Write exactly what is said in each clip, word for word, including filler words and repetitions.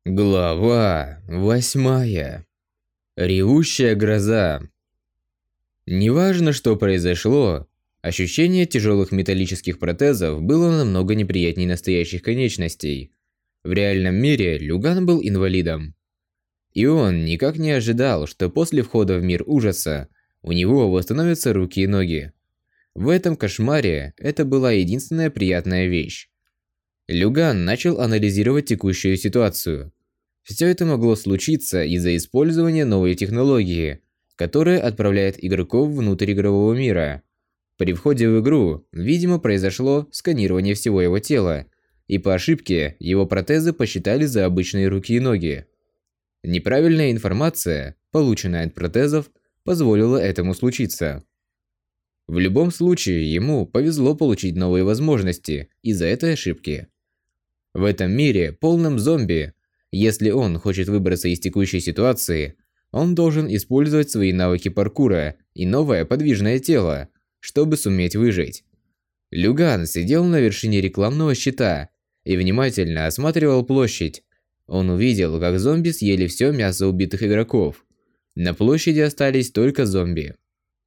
Глава восьмая. Ревущая гроза. Неважно, что произошло, ощущение тяжелых металлических протезов было намного неприятнее настоящих конечностей. В реальном мире Люган был инвалидом. И он никак не ожидал, что после входа в мир ужаса у него восстановятся руки и ноги. В этом кошмаре это была единственная приятная вещь. Люган начал анализировать текущую ситуацию. Все это могло случиться из-за использования новой технологии, которая отправляет игроков внутрь игрового мира. При входе в игру, видимо, произошло сканирование всего его тела, и по ошибке его протезы посчитали за обычные руки и ноги. Неправильная информация, полученная от протезов, позволила этому случиться. В любом случае, ему повезло получить новые возможности из-за этой ошибки. В этом мире, полном зомби, если он хочет выбраться из текущей ситуации, он должен использовать свои навыки паркура и новое подвижное тело, чтобы суметь выжить. Люган сидел на вершине рекламного щита и внимательно осматривал площадь. Он увидел, как зомби съели все мясо убитых игроков. На площади остались только зомби.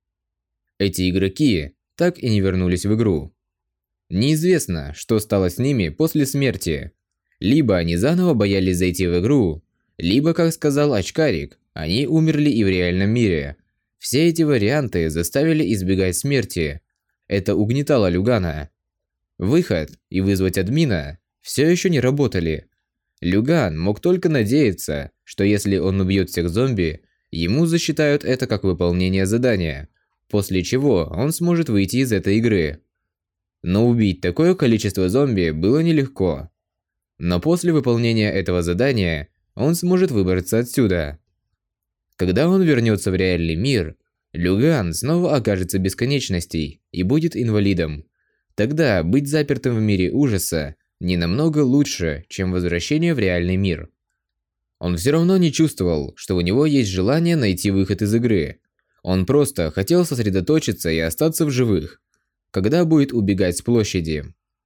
Эти игроки так и не вернулись в игру. Неизвестно, что стало с ними после смерти. Либо они заново боялись зайти в игру, либо, как сказал очкарик, они умерли и в реальном мире. Все эти варианты заставили избегать смерти. Это угнетало Люгана. Выход и вызвать админа все еще не работали. Люган мог только надеяться, что если он убьет всех зомби, ему засчитают это как выполнение задания, после чего он сможет выйти из этой игры. Но убить такое количество зомби было нелегко. Но после выполнения этого задания он сможет выбраться отсюда. Когда он вернется в реальный мир, Люган снова окажется без конечностей и будет инвалидом. Тогда быть запертым в мире ужаса не намного лучше, чем возвращение в реальный мир. Он все равно не чувствовал, что у него есть желание найти выход из игры. Он просто хотел сосредоточиться и остаться в живых, когда будет убегать с площади.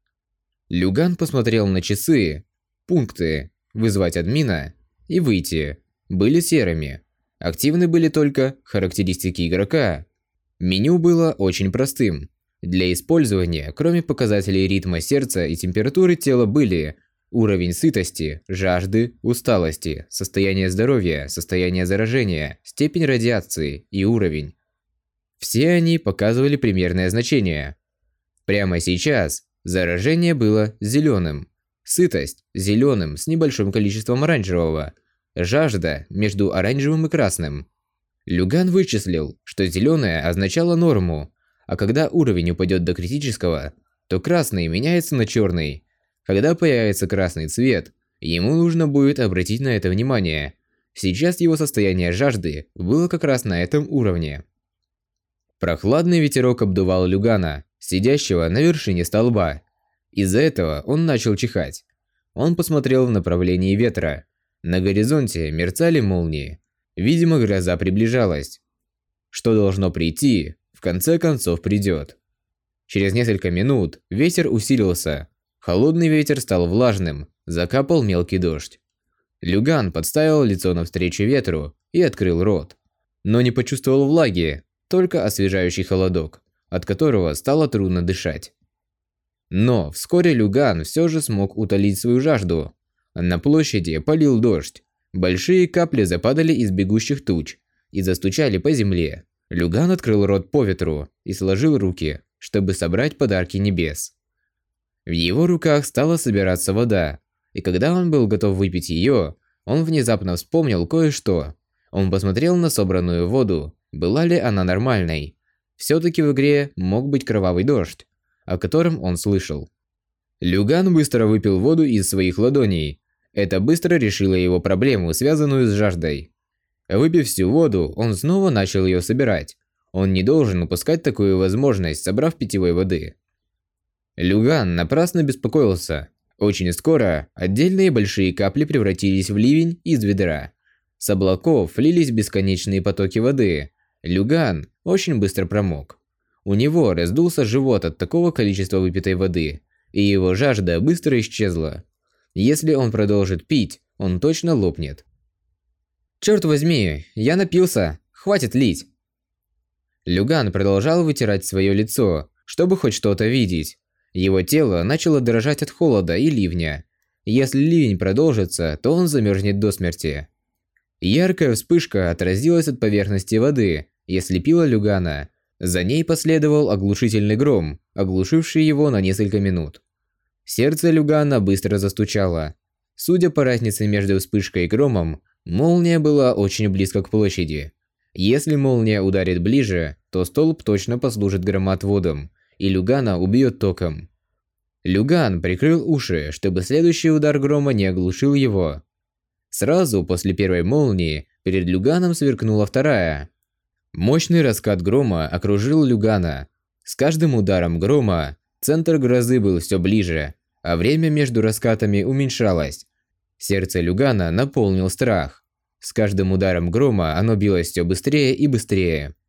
Люган посмотрел на часы. Пункты «Вызвать админа» и «Выйти» были серыми. Активны были только характеристики игрока. Меню было очень простым. Для использования, кроме показателей ритма сердца и температуры тела, были уровень сытости, жажды, усталости, состояние здоровья, состояние заражения, степень радиации и уровень. Все они показывали примерное значение. Прямо сейчас заражение было зеленым, сытость зеленым с небольшим количеством оранжевого, жажда между оранжевым и красным. Люган вычислил, что зеленое означало норму, а когда уровень упадет до критического, то красный меняется на черный. Когда появится красный цвет, ему нужно будет обратить на это внимание. Сейчас его состояние жажды было как раз на этом уровне. Прохладный ветерок обдувал Люгана, сидящего на вершине столба. Из-за этого он начал чихать. Он посмотрел в направлении ветра. На горизонте мерцали молнии. Видимо, гроза приближалась. Что должно прийти, в конце концов придет. Через несколько минут ветер усилился. Холодный ветер стал влажным, закапал мелкий дождь. Люган подставил лицо навстречу ветру и открыл рот. Но не почувствовал влаги, только освежающий холодок, от которого стало трудно дышать. Но вскоре Люган все же смог утолить свою жажду. На площади полил дождь. Большие капли западали из бегущих туч и застучали по земле. Люган открыл рот по ветру и сложил руки, чтобы собрать подарки небес. В его руках стала собираться вода, и когда он был готов выпить ее, он внезапно вспомнил кое-что. Он посмотрел на собранную воду, была ли она нормальной. Все-таки в игре мог быть кровавый дождь, о котором он слышал. Люган быстро выпил воду из своих ладоней. Это быстро решило его проблему, связанную с жаждой. Выпив всю воду, он снова начал ее собирать. Он не должен упускать такую возможность, собрав питьевой воды. Люган напрасно беспокоился. Очень скоро отдельные большие капли превратились в ливень из ведра. С облаков лились бесконечные потоки воды. Люган очень быстро промок. У него раздулся живот от такого количества выпитой воды, и его жажда быстро исчезла. Если он продолжит пить, он точно лопнет. «Черт возьми, я напился! Хватит лить!» Люган продолжал вытирать свое лицо, чтобы хоть что-то видеть. Его тело начало дрожать от холода и ливня. Если ливень продолжится, то он замерзнет до смерти. Яркая вспышка отразилась от поверхности воды и ослепила Люгана. За ней последовал оглушительный гром, оглушивший его на несколько минут. Сердце Люгана быстро застучало. Судя по разнице между вспышкой и громом, молния была очень близко к площади. Если молния ударит ближе, то столб точно послужит громотводом, и Люгана убьет током. Люган прикрыл уши, чтобы следующий удар грома не оглушил его. Сразу после первой молнии перед Люганом сверкнула вторая. Мощный раскат грома окружил Люгана. С каждым ударом грома центр грозы был все ближе, а время между раскатами уменьшалось. Сердце Люгана наполнил страх. С каждым ударом грома оно билось все быстрее и быстрее.